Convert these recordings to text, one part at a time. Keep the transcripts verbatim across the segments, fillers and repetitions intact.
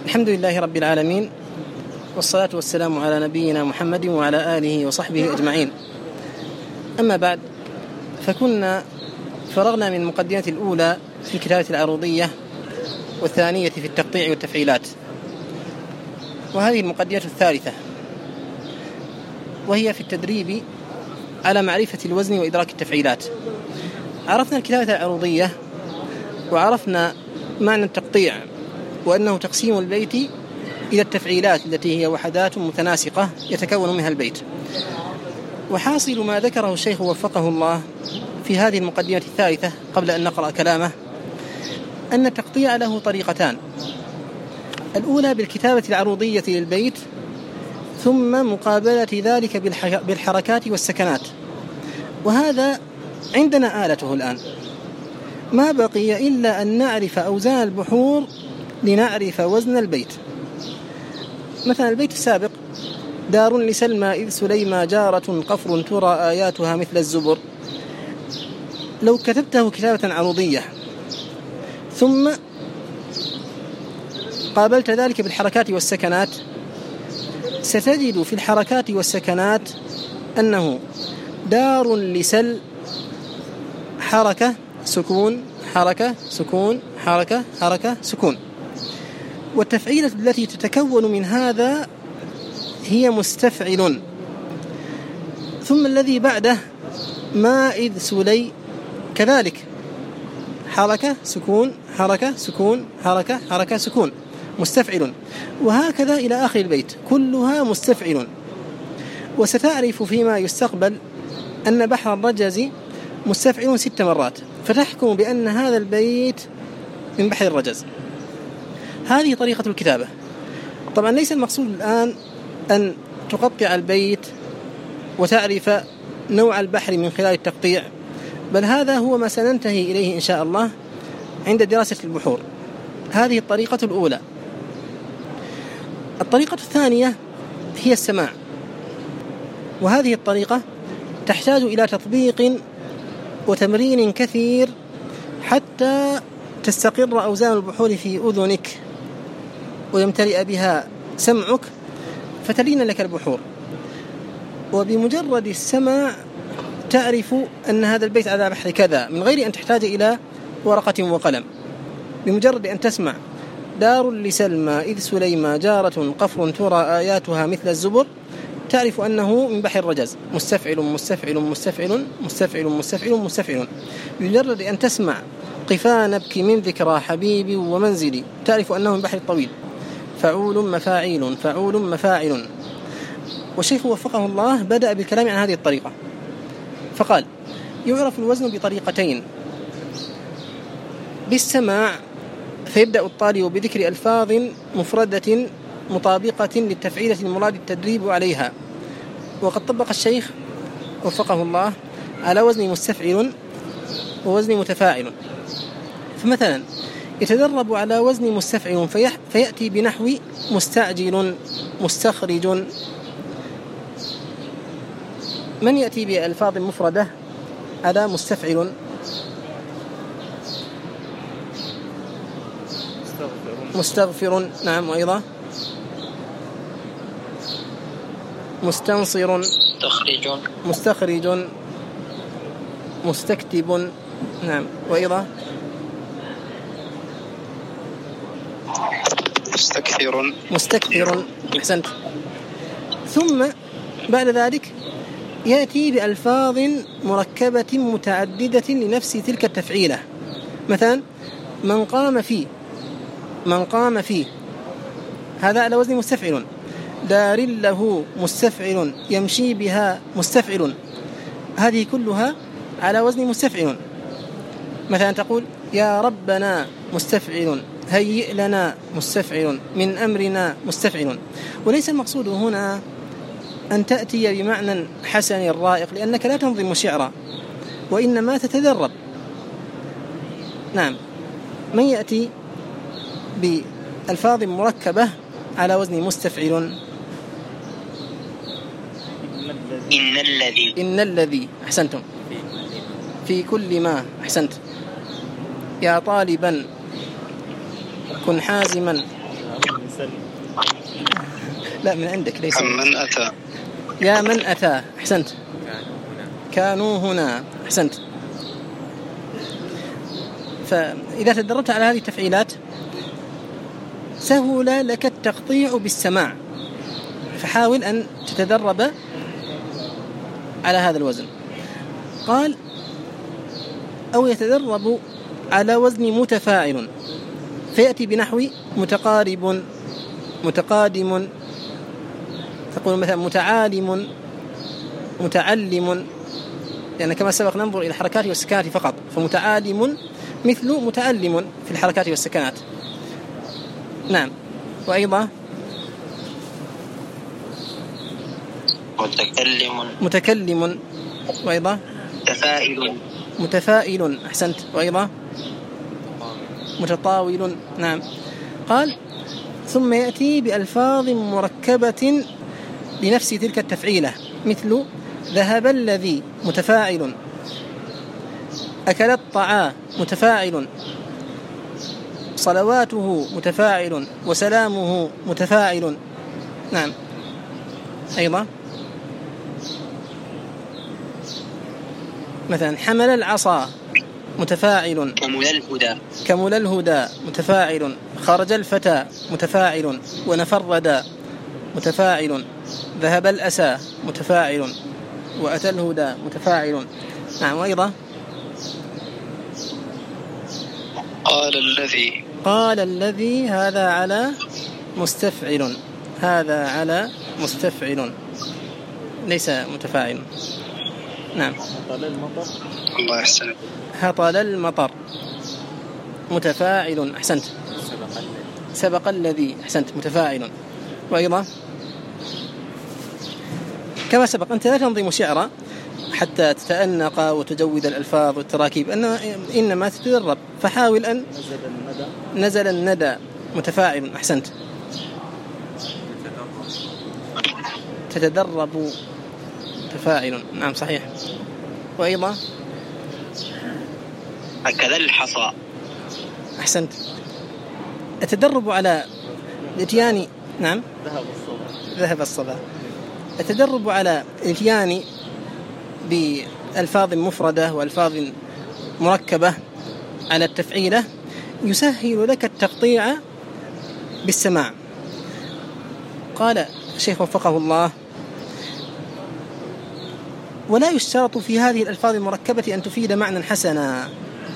الحمد لله رب العالمين، والصلاة والسلام على نبينا محمد وعلى آله وصحبه أجمعين. أما بعد، فكنا فرغنا من المقدمة الأولى في الكتابة العروضية والثانية في التقطيع والتفعيلات، وهذه المقدمة الثالثة وهي في التدريب على معرفة الوزن وإدراك التفعيلات. عرفنا الكتابة العروضية وعرفنا معنى التقطيع، وأنه تقسيم البيت إلى التفعيلات التي هي وحدات متناسقة يتكون منها البيت. وحاصل ما ذكره الشيخ وفقه الله في هذه المقدمة الثالثة قبل أن نقرأ كلامه أن التقطيع له طريقتان: الأولى بالكتابة العروضية للبيت، ثم مقابلة ذلك بالحركات والسكنات، وهذا عندنا آلته الآن. ما بقي إلا أن نعرف أوزان البحور لنعرف وزن البيت. مثلا البيت السابق: دار لسلمى إذ سليمى جارة قفر ترى آياتها مثل الزبر، لو كتبته كتابة عروضية ثم قابلت ذلك بالحركات والسكنات، ستجد في الحركات والسكنات أنه دار لسل حركة سكون حركة سكون حركة حركة سكون، والتفعيلة التي تتكون من هذا هي مستفعل. ثم الذي بعده ما إذ سلي كذلك حركة سكون حركة سكون حركة حركة سكون مستفعل، وهكذا إلى آخر البيت كلها مستفعل. وستعرف فيما يستقبل أن بحر الرجز مستفعل ست مرات، فتحكم بأن هذا البيت من بحر الرجز. هذه طريقة الكتابة. طبعا ليس المقصود الآن أن تقطع البيت وتعرف نوع البحر من خلال التقطيع، بل هذا هو ما سننتهي إليه إن شاء الله عند دراسة البحور. هذه الطريقة الأولى. الطريقة الثانية هي السماع، وهذه الطريقة تحتاج إلى تطبيق وتمرين كثير حتى تستقر أوزان البحور في أذنك ويمتلئ بها سمعك فتلين لك البحور. وبمجرد السماع تعرف أن هذا البيت على بحر كذا من غير أن تحتاج إلى ورقة وقلم. بمجرد أن تسمع دار لسلمى إذ سليمى جارة قفر ترى آياتها مثل الزبر تعرف أنه من بحر الرجز، مستفعل مستفعل مستفعل مستفعل مستفعل مستفعل. بمجرد أن تسمع قفا نبكي من ذكرى حبيبي ومنزلي تعرف أنه من بحر الطويل، فعول مفاعيل فعول مفاعل. والشيخ وفقه الله بدأ بالكلام عن هذه الطريقة فقال: يعرف الوزن بطريقتين: بالسماع، فيبدأ الطالب بذكر ألفاظ مفردة مطابقة للتفعيلة المراد التدريب عليها، وقد طبق الشيخ وفقه الله على وزن مستفعل ووزن متفاعل. فمثلا يتدرب على وزن مستفعل فيأتي بنحو مستعجل مستخرج. من يأتي بألفاظ مفردة على مستفعل؟ مستغفر، نعم، وأيضا مستنصر مستخرج مستخرج مستكتب، نعم، وأيضا مستكثر مستكثر، أحسنت. ثم بعد ذلك يأتي بألفاظ مركبة متعددة لنفس تلك التفعيلة. مثلا من قام فيه من قام فيه هذا على وزن مستفعل. دار له مستفعل يمشي بها مستفعل، هذه كلها على وزن مستفعل. مثلا تقول يا ربنا مستفعل، هيئ لنا مستفعل، من أمرنا مستفعل. وليس المقصود هنا أن تأتي بمعنى حسن رائق، لأنك لا تنظم شعرا وإنما تتدرب. نعم، من يأتي بألفاظ مركبة على وزن مستفعل؟ إن الذي إن الذي، أحسنتم. في كل ما، أحسنت. يا طالبا كن حازما لا من عندك ليس من أتى. يا من أتى. أحسنت. كانوا هنا. أحسنت. فإذا تدربت على هذه التفعيلات سهل لك التقطيع بالسماع، فحاول أن تتدرب على هذا الوزن. قال أو يتدرب على وزن متفاعل فيأتي بنحو متقارب، متقادم، تقول مثلا متعالم، متعلم، يعني كما سبق ننظر إلى الحركات والسكنات فقط، فمتعالم مثل متعلم في الحركات والسكنات. نعم. وأيضا متكلم، متكلم، وأيضا متفائل، متفائل. أحسنت. وأيضا متطاول. نعم. قال ثم يأتي بألفاظ مركبة لنفس تلك التفعيلة، مثل ذهب الذي متفاعل، أكل الطعام متفاعل، صلواته متفاعل، وسلامه متفاعل. نعم. أيضا مثلا حمل العصا متفاعل، كمل الهدى، كمل الهدى متفاعل، خرج الفتى متفاعل، ونفرد متفاعل، ذهب الأسى متفاعل، وأتى الهدى متفاعل. نعم. وأيضا قال الذي، قال الذي هذا على مستفعل، هذا على مستفعل ليس متفاعل. نعم. هطل المطر، الله يحسن، هطل المطر متفاعل. أحسنت. سبق الذي. أحسنت. متفاعل. وأيضا كما سبق أنت لا تنظم شعرا حتى تتأنق وتجود الألفاظ والتراكيب، إنما تتدرب، فحاول أن نزل الندى، نزل الندى متفاعل. أحسنت. تتدرب متفاعل. نعم صحيح. وأيضا أكل الحصى. أحسنت. التدرب على الاتيان. نعم. ذهب الصبا، ذهب الصبا. التدرب على الاتيان بألفاظ مفردة وألفاظ مركبة على التفعيلة يسهل لك التقطيع بالسماع. قال الشيخ وفقه الله: ولا يشترط في هذه الألفاظ المركبة أن تفيد معنى حسنا،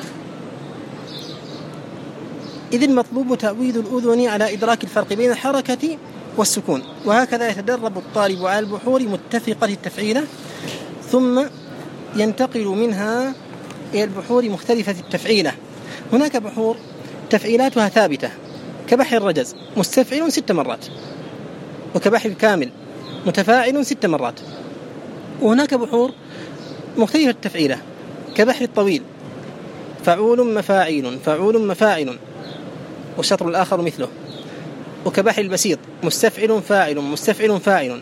إذ المطلوب تأويل الأذن على إدراك الفرق بين الحركة والسكون. وهكذا يتدرب الطالب على البحور متفقة التفعيلة، ثم ينتقل منها إلى البحور مختلفة التفعيلة. هناك بحور تفعيلاتها ثابتة كبحر الرجز مستفعل ست مرات، وكبحر الكامل متفاعل ست مرات. وهناك بحور مختلفة التفعيلة كبحر الطويل فعول مفاعيل، فعول مفاعل، والشطر الآخر مثله. وكبحر البسيط مستفعل فاعل، مستفعل فاعل،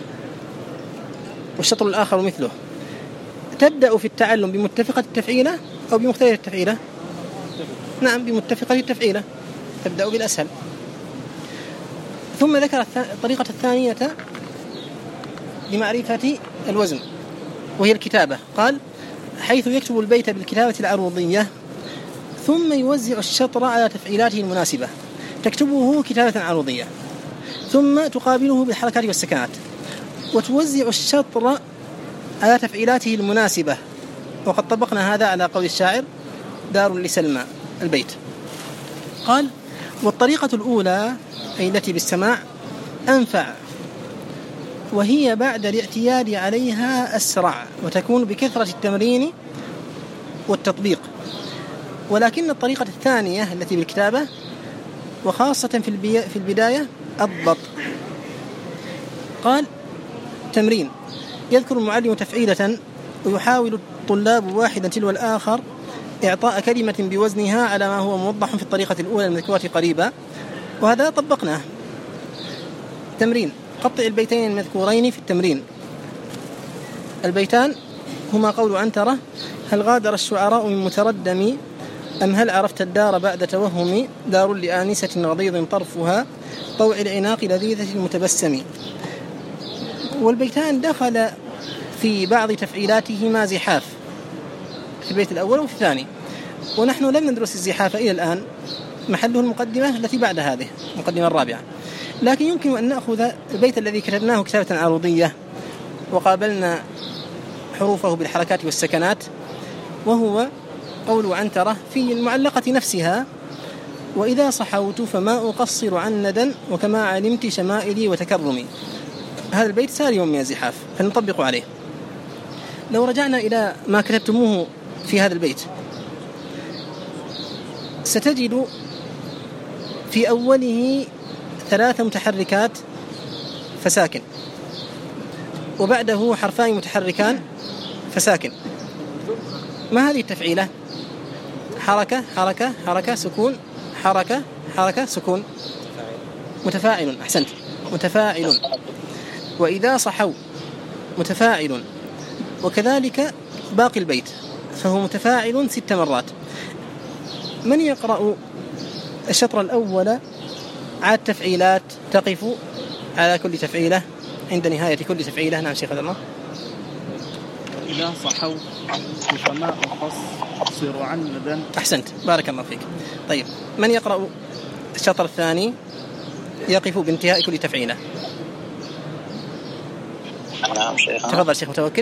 والشطر الآخر مثله. تبدأ في التعلم بمتفقة التفعيلة أو بمختلفة التفعيلة؟ نعم، بمتفقة التفعيلة، تبدأ بالأسهل. ثم ذكر الطريقة الثانية لمعرفة الوزن، وهي الكتابة. قال: حيث يكتب البيت بالكتابة العروضية، ثم يوزع الشطر على تفعيلاته المناسبة. تكتبه كتابة عروضية، ثم تقابله بالحركات والسكنات، وتوزع الشطر على تفعيلاته المناسبة. وقد طبقنا هذا على قول الشاعر: دار لسلمى البيت. قال: والطريقة الأولى أي التي بالسماع أنفع، وهي بعد الاعتياد عليها أسرع، وتكون بكثرة التمرين والتطبيق. ولكن الطريقة الثانية التي بالكتابة، وخاصة في في البداية، أضبط. قال: تمرين: يذكر المعلم تفعيلة، ويحاول الطلاب واحدا تلو الآخر إعطاء كلمة بوزنها على ما هو موضح في الطريقة الأولى المذكورة قريبا، وهذا طبقناه. تمرين: قطع البيتين المذكورين في التمرين. البيتان هما قول عنترة: هل غادر الشعراء من متردم، أم هل عرفت الدار بعد توهم، دار لآنسة غضيض طرفها، طوع العناق لذيذة المتبسم. والبيتان دخل في بعض تفعيلاتهما زحاف في البيت الأول وفي الثاني، ونحن لم ندرس الزحاف إلى الآن، محله المقدمة التي بعد هذه المقدمة الرابعة. لكن يمكن أن نأخذ البيت الذي كتبناه كتابة عروضية وقابلنا حروفه بالحركات والسكنات، وهو قول عنترة في المعلقة نفسها: وإذا صحوت فما أقصر عن ندى وكما علمت شمائلي وتكرمي. هذا البيت سالم من الزحاف فنطبق عليه. لو رجعنا إلى ما كتبتموه في هذا البيت ستجد في أوله ثلاث متحركات فساكن، وبعده حرفان متحركان فساكن. ما هذه التفعيلة؟ حركة حركة حركة سكون حركة حركة سكون. متفاعل. أحسنت، متفاعل. وإذا صحوا متفاعل، وكذلك باقي البيت فهو متفاعل ست مرات. من يقرأ الشطر الأول عاد تفعيلات تقف على كل تفعيلة عند نهاية كل تفعيلة؟ نعم شيخ الله. إذا صحوا فما أقصر عن ندى. أحسنت، بارك الله فيك. طيب، من يقرأ الشطر الثاني يقف بانتهاء كل تفعيلة؟ نعم شيخ. تفضل شيخ متوكل.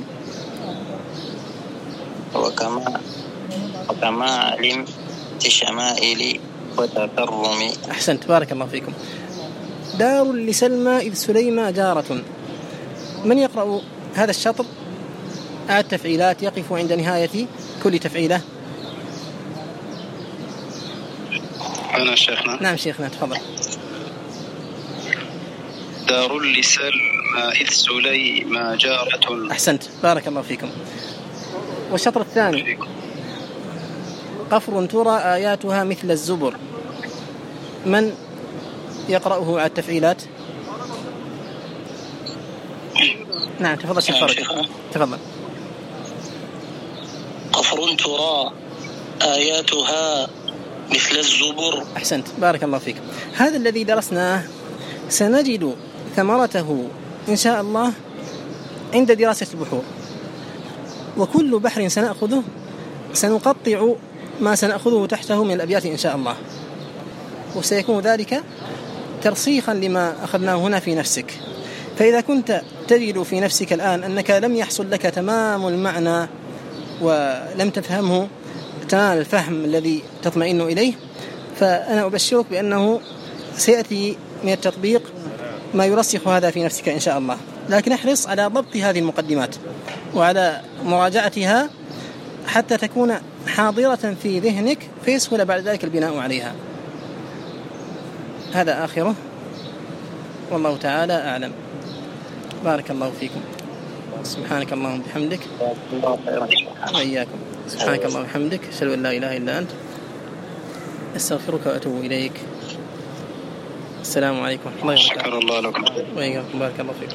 وكما وكما علمت شمائلي وتكرمي. أحسنت، بارك الله فيكم. دار لسلمى إذ سليمى جارة. من يقرأ هذا الشطر عاد تفعيلات يقف عند نهاية كل تفعيلة؟ أنا شيخنا. نعم شيخنا، تفضل. دار لسلمى إذ سليمى جارة. أحسنت، بارك الله فيكم. والشطر الثاني: قفر ترى آياتها مثل الزبر. من يقرأه على التفعيلات؟ نعم تفضل شيخ فرج. تفضل. قفر ترى آياتها مثل الزبر. أحسنت، بارك الله فيك. هذا الذي درسناه سنجد ثمرته إن شاء الله عند دراسة البحور، وكل بحر سنأخذه سنقطع ما سنأخذه تحته من الأبيات إن شاء الله، وسيكون ذلك ترسيخا لما أخذناه هنا في نفسك. فإذا كنت تجد في نفسك الآن أنك لم يحصل لك تمام المعنى ولم تفهمه تمام الفهم الذي تطمئن إليه، فأنا أبشرك بأنه سيأتي من التطبيق ما يرسخ هذا في نفسك إن شاء الله. لكن احرص على ضبط هذه المقدمات وعلى مراجعتها حتى تكون حاضرة في ذهنك فيسهل بعد ذلك البناء عليها. هذا آخره، والله تعالى أعلم. بارك الله فيكم. سبحانك اللهم وبحمدك. وإياكم. سبحانك اللهم وبحمدك، أشهد أن لا إله إلا أنت، أستغفرك وأتوب إليك. السلام عليكم ورحمة الله وبركاته. شكر الله لكم. وإياكم، بارك الله فيكم.